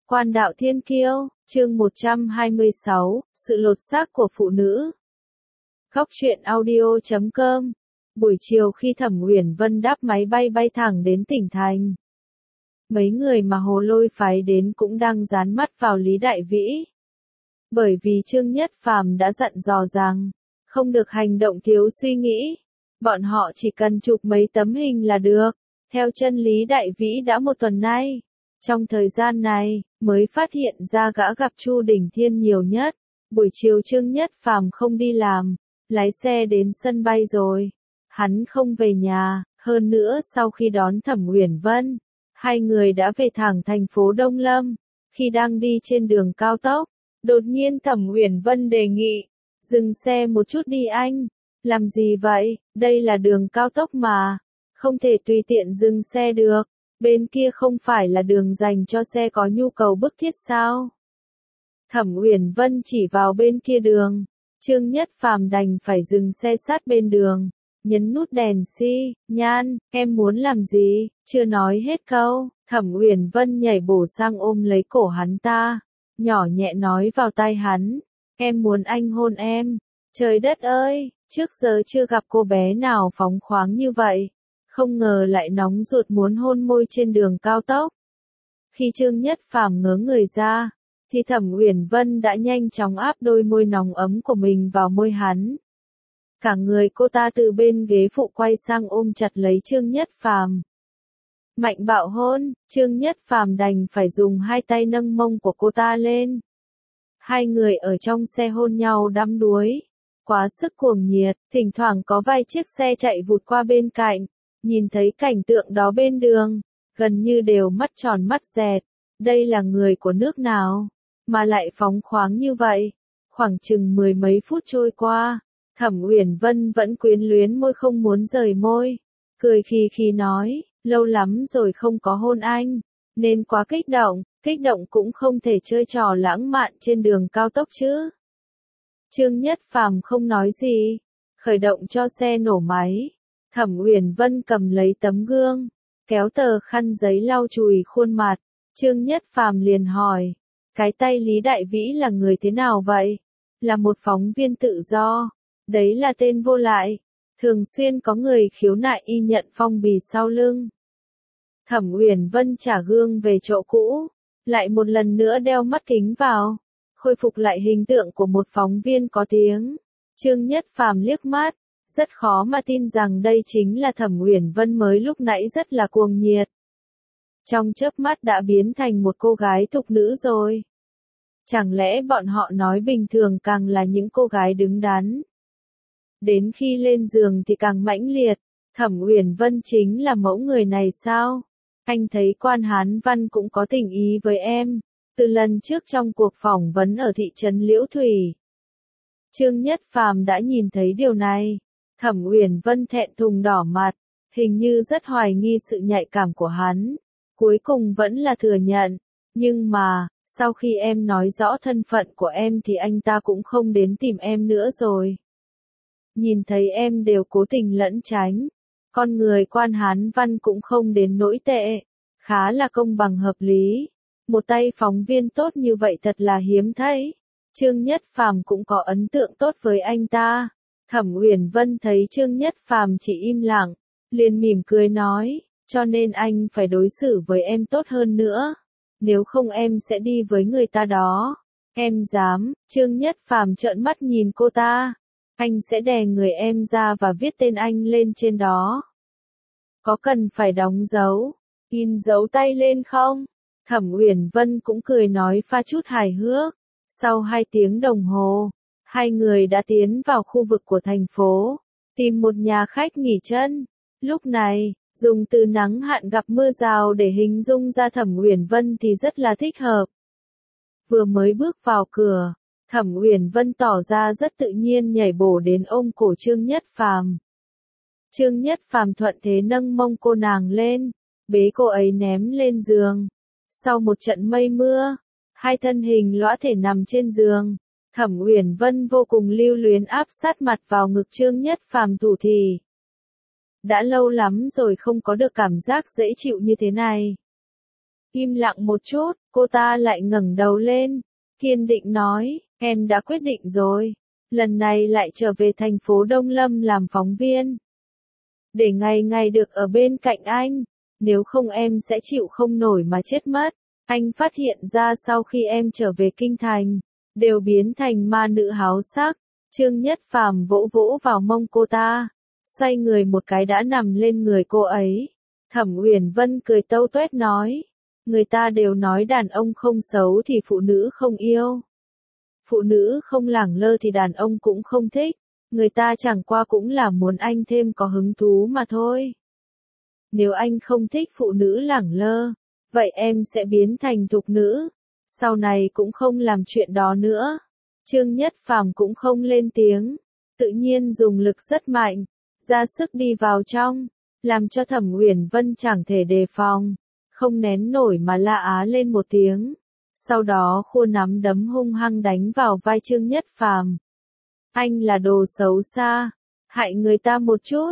Quan đạo thiên kiêu, chương 126, sự lột xác của phụ nữ. Góc truyện audio.com. Buổi chiều khi Thẩm Uyển Vân đáp máy bay bay thẳng đến tỉnh thành. Mấy người mà Hồ Lôi phái đến cũng đang dán mắt vào Lý Đại Vĩ. Bởi vì Trương Nhất Phàm đã dặn dò rằng, không được hành động thiếu suy nghĩ. Bọn họ chỉ cần chụp mấy tấm hình là được. Theo chân Lý Đại Vĩ đã một tuần nay. Trong thời gian này, mới phát hiện ra gã gặp Chu Đình Thiên nhiều nhất. Buổi chiều Trương Nhất Phàm không đi làm, lái xe đến sân bay rồi. Hắn không về nhà, hơn nữa sau khi đón Thẩm Uyển Vân, hai người đã về thẳng thành phố Đông Lâm. Khi đang đi trên đường cao tốc, đột nhiên Thẩm Uyển Vân đề nghị, dừng xe một chút đi anh. Làm gì vậy, đây là đường cao tốc mà, không thể tùy tiện dừng xe được. Bên kia không phải là đường dành cho xe có nhu cầu bức thiết sao? Thẩm Uyển Vân chỉ vào bên kia đường. Trương Nhất Phàm đành phải dừng xe sát bên đường, nhấn nút đèn xi nhan, em muốn làm gì? Chưa nói hết câu, Thẩm Uyển Vân nhảy bổ sang ôm lấy cổ hắn ta, nhỏ nhẹ nói vào tai hắn, em muốn anh hôn em. Trời đất ơi, trước giờ chưa gặp cô bé nào phóng khoáng như vậy. Không ngờ lại nóng ruột muốn hôn môi trên đường cao tốc. Khi Trương Nhất Phàm ngớ người ra, thì Thẩm Uyển Vân đã nhanh chóng áp đôi môi nóng ấm của mình vào môi hắn. Cả người cô ta từ bên ghế phụ quay sang ôm chặt lấy Trương Nhất Phàm. Mạnh bạo hôn, Trương Nhất Phàm đành phải dùng hai tay nâng mông của cô ta lên. Hai người ở trong xe hôn nhau đắm đuối, quá sức cuồng nhiệt, thỉnh thoảng có vài chiếc xe chạy vụt qua bên cạnh. Nhìn thấy cảnh tượng đó bên đường, gần như đều mắt tròn mắt dẹt. Đây là người của nước nào, mà lại phóng khoáng như vậy. Khoảng chừng mười mấy phút trôi qua, Thẩm Uyển Vân vẫn quyến luyến môi không muốn rời môi. Cười khi nói, lâu lắm rồi không có hôn anh, nên quá kích động cũng không thể chơi trò lãng mạn trên đường cao tốc chứ. Trương Nhất Phàm không nói gì, khởi động cho xe nổ máy. Thẩm Uyển Vân cầm lấy tấm gương, kéo tờ khăn giấy lau chùi khuôn mặt. Trương Nhất Phàm liền hỏi, cái tay Lý Đại Vĩ là người thế nào vậy? Là một phóng viên tự do. Đấy là tên vô lại. Thường xuyên có người khiếu nại y nhận phong bì sau lưng. Thẩm Uyển Vân trả gương về chỗ cũ, lại một lần nữa đeo mắt kính vào, khôi phục lại hình tượng của một phóng viên có tiếng. Trương Nhất Phàm liếc mắt. Rất khó mà tin rằng đây chính là Thẩm Uyển Vân mới lúc nãy rất là cuồng nhiệt. Trong chớp mắt đã biến thành một cô gái thục nữ rồi. Chẳng lẽ bọn họ nói bình thường càng là những cô gái đứng đắn. Đến khi lên giường thì càng mãnh liệt. Thẩm Uyển Vân chính là mẫu người này sao? Anh thấy Quan Hán Văn cũng có tình ý với em. Từ lần trước trong cuộc phỏng vấn ở thị trấn Liễu Thủy. Trương Nhất Phàm đã nhìn thấy điều này. Thẩm Uyển Vân thẹn thùng đỏ mặt, hình như rất hoài nghi sự nhạy cảm của hắn. Cuối cùng vẫn là thừa nhận. Nhưng mà, sau khi em nói rõ thân phận của em thì anh ta cũng không đến tìm em nữa rồi. Nhìn thấy em đều cố tình lẩn tránh. Con người Quan Hán Văn cũng không đến nỗi tệ. Khá là công bằng hợp lý. Một tay phóng viên tốt như vậy thật là hiếm thấy. Trương Nhất Phàm cũng có ấn tượng tốt với anh ta. Thẩm Uyển Vân thấy Trương Nhất Phàm chỉ im lặng, liền mỉm cười nói, cho nên anh phải đối xử với em tốt hơn nữa. Nếu không em sẽ đi với người ta đó. Em dám? Trương Nhất Phàm trợn mắt nhìn cô ta. Anh sẽ đè người em ra và viết tên anh lên trên đó. Có cần phải đóng dấu, in dấu tay lên không? Thẩm Uyển Vân cũng cười nói pha chút hài hước. Sau 2 tiếng đồng hồ, hai người đã tiến vào khu vực của thành phố, tìm một nhà khách nghỉ chân. Lúc này, dùng từ nắng hạn gặp mưa rào để hình dung ra Thẩm Uyển Vân thì rất là thích hợp. Vừa mới bước vào cửa, Thẩm Uyển Vân tỏ ra rất tự nhiên nhảy bổ đến ôm cổ Trương Nhất Phàm. Trương Nhất Phàm thuận thế nâng mông cô nàng lên, bế cô ấy ném lên giường. Sau một trận mây mưa, hai thân hình lõa thể nằm trên giường. Thẩm Uyển Vân vô cùng lưu luyến áp sát mặt vào ngực Trương Nhất Phàm thủ thỉ. Đã lâu lắm rồi không có được cảm giác dễ chịu như thế này. Im lặng một chút, cô ta lại ngẩng đầu lên, kiên định nói, em đã quyết định rồi. Lần này lại trở về thành phố Đông Lâm làm phóng viên. Để ngày ngày được ở bên cạnh anh, nếu không em sẽ chịu không nổi mà chết mất. Anh phát hiện ra sau khi em trở về kinh thành, đều biến thành ma nữ háo sắc. Trương Nhất Phàm vỗ vỗ vào mông cô ta, xoay người một cái đã nằm lên người cô ấy. Thẩm Uyển Vân cười tâu tuét nói, người ta đều nói đàn ông không xấu thì phụ nữ không yêu. Phụ nữ không lẳng lơ thì đàn ông cũng không thích, người ta chẳng qua cũng là muốn anh thêm có hứng thú mà thôi. Nếu anh không thích phụ nữ lẳng lơ, vậy em sẽ biến thành thục nữ, sau này cũng không làm chuyện đó nữa. Trương Nhất Phàm cũng không lên tiếng, tự nhiên dùng lực rất mạnh, ra sức đi vào trong, làm cho Thẩm Uyển Vân chẳng thể đề phòng, không nén nổi mà la á lên một tiếng. Sau đó khua nắm đấm hung hăng đánh vào vai Trương Nhất Phàm. Anh là đồ xấu xa, hại người ta một chút.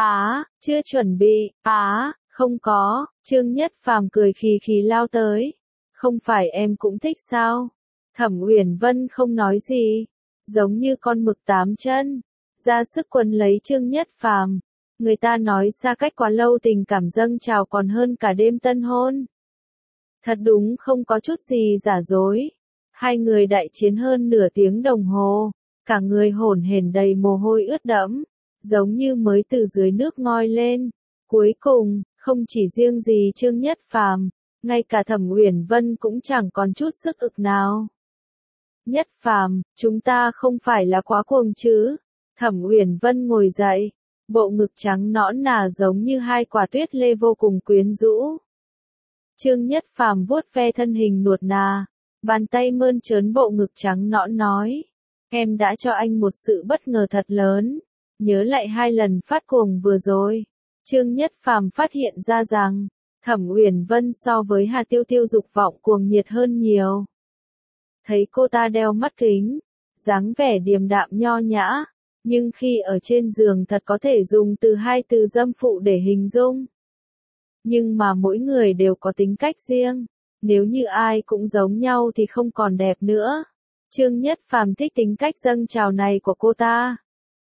Chưa chuẩn bị. Không có. Trương Nhất Phàm cười khì khì lao tới. Không phải em cũng thích sao? Thẩm Uyển Vân không nói gì, giống như con mực 8 chân, ra sức quấn lấy Trương Nhất Phàm. Người ta nói xa cách quá lâu tình cảm dâng trào còn hơn cả đêm tân hôn. Thật đúng không có chút gì giả dối. Hai người đại chiến hơn nửa tiếng đồng hồ, cả người hổn hển đầy mồ hôi ướt đẫm, giống như mới từ dưới nước ngoi lên. Cuối cùng, không chỉ riêng gì Trương Nhất Phàm, ngay cả Thẩm Uyển Vân cũng chẳng còn chút sức ực nào. Nhất Phàm, chúng ta không phải là quá cuồng chứ? Thẩm Uyển Vân ngồi dậy, bộ ngực trắng nõn nà giống như hai quả tuyết lê vô cùng quyến rũ. Trương Nhất Phàm vuốt ve thân hình nuột nà, bàn tay mơn trớn bộ ngực trắng nõn nói, em đã cho anh một sự bất ngờ thật lớn. Nhớ lại 2 lần phát cuồng vừa rồi, Trương Nhất Phàm phát hiện ra rằng, Thẩm Uyển Vân so với Hà Tiêu Tiêu dục vọng cuồng nhiệt hơn nhiều. Thấy cô ta đeo mắt kính, dáng vẻ điềm đạm nho nhã, nhưng khi ở trên giường thật có thể dùng từ 2 từ dâm phụ để hình dung. Nhưng mà mỗi người đều có tính cách riêng, nếu như ai cũng giống nhau thì không còn đẹp nữa. Trương Nhất Phàm thích tính cách dâng trào này của cô ta.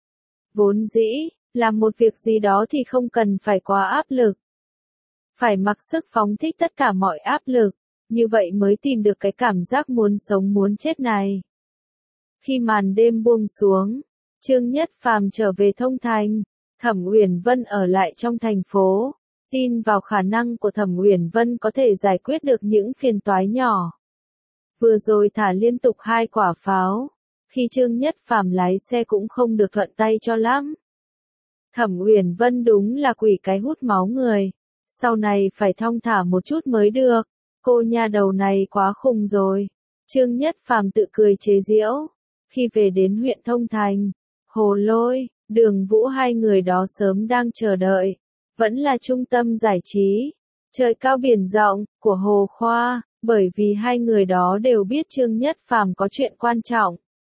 Vốn dĩ, làm một việc gì đó thì không cần phải quá áp lực. Phải mặc sức phóng thích tất cả mọi áp lực, như vậy mới tìm được cái cảm giác muốn sống muốn chết này. Khi màn đêm buông xuống, Trương Nhất Phàm trở về Thông Thành, Thẩm Uyển Vân ở lại trong thành phố, tin vào khả năng của Thẩm Uyển Vân có thể giải quyết được những phiền toái nhỏ. Vừa rồi thả liên tục 2 quả pháo, khi Trương Nhất Phàm lái xe cũng không được thuận tay cho lắm. Thẩm Uyển Vân đúng là quỷ cái hút máu người, sau này phải thong thả một chút mới được, cô nha đầu này quá khùng rồi. Trương Nhất Phàm tự cười chế giễu. Khi về đến huyện Thông Thành, Hồ Lôi, Đường Vũ hai người đó sớm đang chờ đợi, vẫn là trung tâm giải trí, trời cao biển rộng, của Hồ Khoa, bởi vì hai người đó đều biết Trương Nhất Phàm có chuyện quan trọng,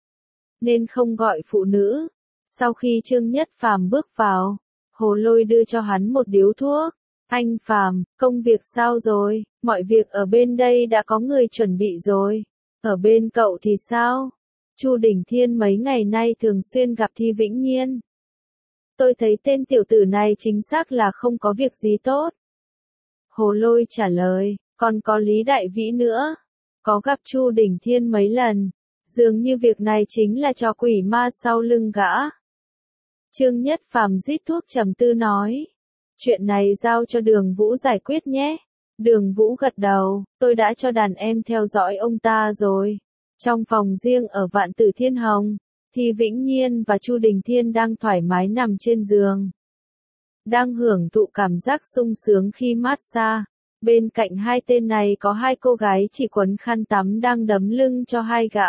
nên không gọi phụ nữ. Sau khi Trương Nhất Phàm bước vào, Hồ Lôi đưa cho hắn một điếu thuốc. Anh Phàm, công việc sao rồi? Mọi việc ở bên đây đã có người chuẩn bị rồi. Ở bên cậu thì sao? Chu Đỉnh Thiên mấy ngày nay thường xuyên gặp Thi Vĩnh Nhiên. Tôi thấy tên tiểu tử này chính xác là không có việc gì tốt. Hồ Lôi trả lời, còn có Lý Đại Vĩ nữa. Có gặp Chu Đỉnh Thiên mấy lần. Dường như việc này chính là trò quỷ ma sau lưng gã. Trương Nhất Phàm rít thuốc trầm tư nói. Chuyện này giao cho Đường Vũ giải quyết nhé. Đường Vũ gật đầu, tôi đã cho đàn em theo dõi ông ta rồi. Trong phòng riêng ở Vạn Tử Thiên Hồng, Thi Vĩnh Nhiên và Chu Đình Thiên đang thoải mái nằm trên giường. Đang hưởng thụ cảm giác sung sướng khi massage. Bên cạnh hai tên này có 2 cô gái chỉ quấn khăn tắm đang đấm lưng cho 2 gã.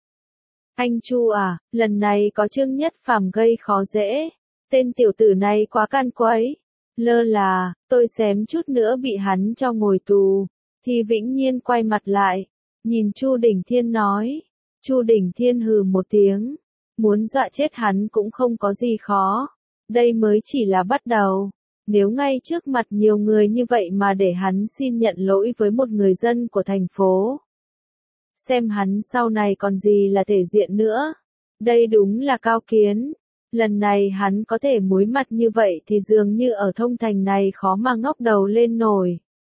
Anh Chu à, lần này có Trương Nhất Phàm gây khó dễ. Tên tiểu tử này quá can quấy. Lơ là, tôi xém chút nữa bị hắn cho ngồi tù. Thì Vĩnh Nhiên quay mặt lại, nhìn Chu Đỉnh Thiên nói. Chu Đỉnh Thiên hừ một tiếng, muốn dọa chết hắn cũng không có gì khó. Đây mới chỉ là bắt đầu. Nếu ngay trước mặt nhiều người như vậy mà để hắn xin nhận lỗi với một người dân của thành phố. Xem hắn sau này còn gì là thể diện nữa. Đây đúng là cao kiến. Lần này hắn có thể muối mặt như vậy thì dường như ở Thông Thành này khó mà ngóc đầu lên nổi.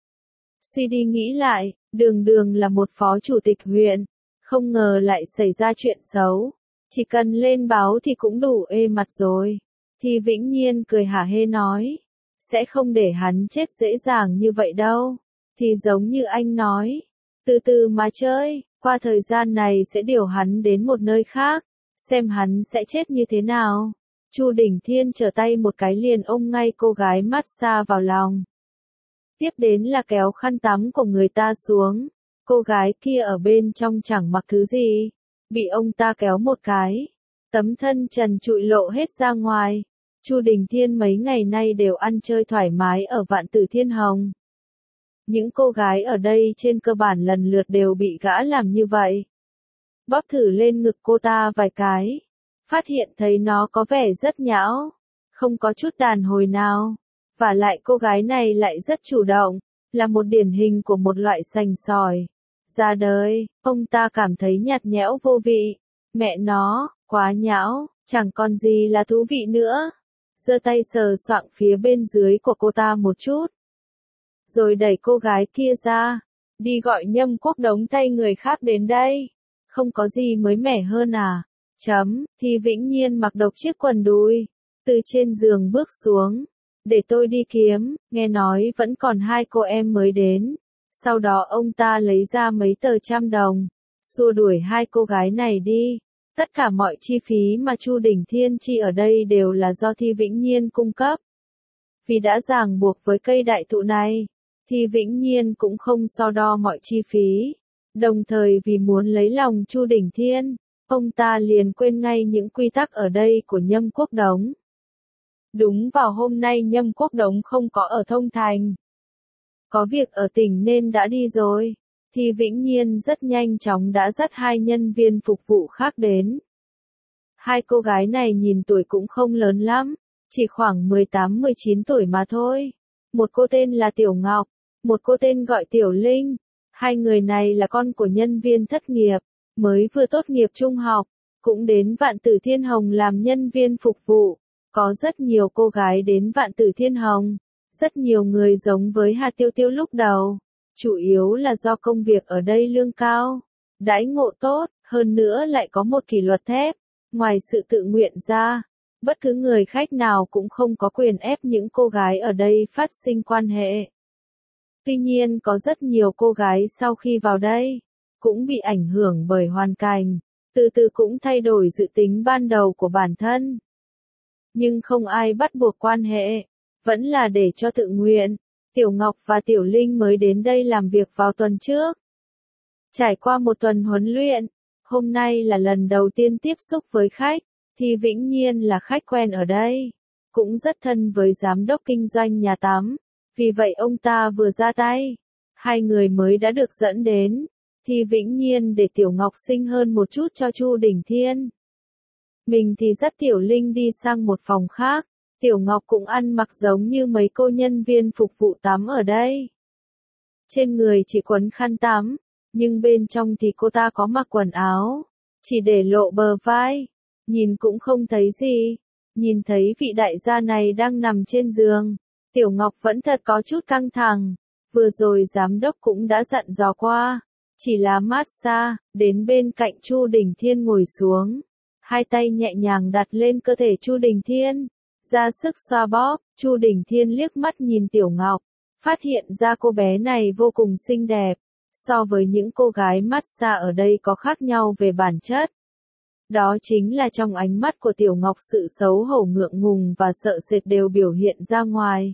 Suy đi nghĩ lại, Đường Đường là một phó chủ tịch huyện, không ngờ lại xảy ra chuyện xấu. Chỉ cần lên báo thì cũng đủ ê mặt rồi. Thì Vĩnh Nhiên cười hả hê nói, sẽ không để hắn chết dễ dàng như vậy đâu. Thì giống như anh nói, từ từ mà chơi, qua thời gian này sẽ điều hắn đến một nơi khác, xem hắn sẽ chết như thế nào. Chu Đình Thiên trở tay một cái liền ôm ngay cô gái massage vào lòng. Tiếp đến là kéo khăn tắm của người ta xuống. Cô gái kia ở bên trong chẳng mặc thứ gì, bị ông ta kéo một cái, tấm thân trần trụi lộ hết ra ngoài. Chu Đình Thiên mấy ngày nay đều ăn chơi thoải mái ở Vạn Tử Thiên Hồng. Những cô gái ở đây trên cơ bản lần lượt đều bị gã làm như vậy. Bóp thử lên ngực cô ta vài cái, phát hiện thấy nó có vẻ rất nhão, không có chút đàn hồi nào. Và lại cô gái này lại rất chủ động, là một điển hình của một loại sành sỏi. Ra đời, ông ta cảm thấy nhạt nhẽo vô vị. Mẹ nó, quá nhão, chẳng còn gì là thú vị nữa. Giơ tay sờ soạng phía bên dưới của cô ta một chút. Rồi đẩy cô gái kia ra. Đi gọi Nhâm Quốc Đống tay người khác đến đây. Không có gì mới mẻ hơn à? Thì Vĩnh Nhiên mặc độc chiếc quần đùi. Từ trên giường bước xuống. Để tôi đi kiếm, nghe nói vẫn còn 2 cô em mới đến. Sau đó ông ta lấy ra mấy tờ trăm đồng, xua đuổi 2 cô gái này đi. Tất cả mọi chi phí mà Chu Đình Thiên chi ở đây đều là do Thi Vĩnh Nhiên cung cấp. Vì đã ràng buộc với cây đại thụ này, Thi Vĩnh Nhiên cũng không so đo mọi chi phí. Đồng thời vì muốn lấy lòng Chu Đình Thiên, ông ta liền quên ngay những quy tắc ở đây của Nhâm Quốc Đống. Đúng vào hôm nay Nhâm Quốc Đống không có ở Thông Thành. Có việc ở tỉnh nên đã đi rồi. Thì Vĩnh Nhiên rất nhanh chóng đã dắt 2 nhân viên phục vụ khác đến. 2 cô gái này nhìn tuổi cũng không lớn lắm, chỉ khoảng 18-19 tuổi mà thôi. Một cô tên là Tiểu Ngọc, một cô tên gọi Tiểu Linh. 2 người này là con của nhân viên thất nghiệp, mới vừa tốt nghiệp trung học, cũng đến Vạn Tử Thiên Hồng làm nhân viên phục vụ. Có rất nhiều cô gái đến Vạn Tử Thiên Hồng, rất nhiều người giống với Hà Tiêu Tiêu lúc đầu, chủ yếu là do công việc ở đây lương cao, đãi ngộ tốt, hơn nữa lại có một kỷ luật thép. Ngoài sự tự nguyện ra, bất cứ người khách nào cũng không có quyền ép những cô gái ở đây phát sinh quan hệ. Tuy nhiên có rất nhiều cô gái sau khi vào đây, cũng bị ảnh hưởng bởi hoàn cảnh, từ từ cũng thay đổi dự tính ban đầu của bản thân. Nhưng không ai bắt buộc quan hệ, vẫn là để cho tự nguyện. Tiểu Ngọc và Tiểu Linh mới đến đây làm việc vào tuần trước. Trải qua một tuần huấn luyện, hôm nay là lần đầu tiên tiếp xúc với khách, thì Vĩnh Nhiên là khách quen ở đây, cũng rất thân với giám đốc kinh doanh nhà tắm, vì vậy ông ta vừa ra tay, 2 người mới đã được dẫn đến, thì Vĩnh Nhiên để Tiểu Ngọc xinh hơn một chút cho Chu Đình Thiên. Mình thì dắt Tiểu Linh đi sang một phòng khác, Tiểu Ngọc cũng ăn mặc giống như mấy cô nhân viên phục vụ tắm ở đây. Trên người chỉ quấn khăn tắm, nhưng bên trong thì cô ta có mặc quần áo, chỉ để lộ bờ vai, nhìn cũng không thấy gì. Nhìn thấy vị đại gia này đang nằm trên giường, Tiểu Ngọc vẫn thật có chút căng thẳng, vừa rồi giám đốc cũng đã dặn dò qua, chỉ là massage, đến bên cạnh Chu Đình Thiên ngồi xuống. 2 tay nhẹ nhàng đặt lên cơ thể Chu Đình Thiên, ra sức xoa bóp. Chu Đình Thiên liếc mắt nhìn Tiểu Ngọc, phát hiện ra cô bé này vô cùng xinh đẹp, so với những cô gái massage ở đây có khác nhau về bản chất. Đó chính là trong ánh mắt của Tiểu Ngọc sự xấu hổ ngượng ngùng và sợ sệt đều biểu hiện ra ngoài.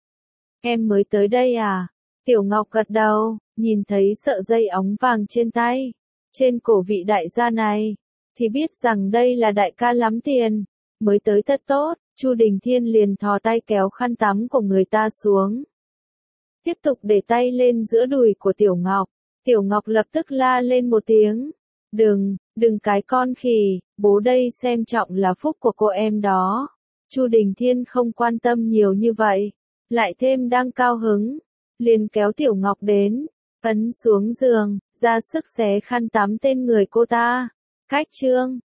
Em mới tới đây à? Tiểu Ngọc gật đầu, nhìn thấy sợi dây óng vàng trên tay, trên cổ vị đại gia này, thì biết rằng đây là đại ca lắm tiền, mới tới thật tốt. Chu Đình Thiên liền thò tay kéo khăn tắm của người ta xuống. Tiếp tục để tay lên giữa đùi của Tiểu Ngọc. Tiểu Ngọc lập tức la lên một tiếng. Đừng cái con khỉ, bố đây xem trọng là phúc của cô em đó. Chu Đình Thiên không quan tâm nhiều như vậy. lại thêm đang cao hứng, liền kéo Tiểu Ngọc đến, ấn xuống giường, ra sức xé khăn tắm tên người cô ta. Cách chương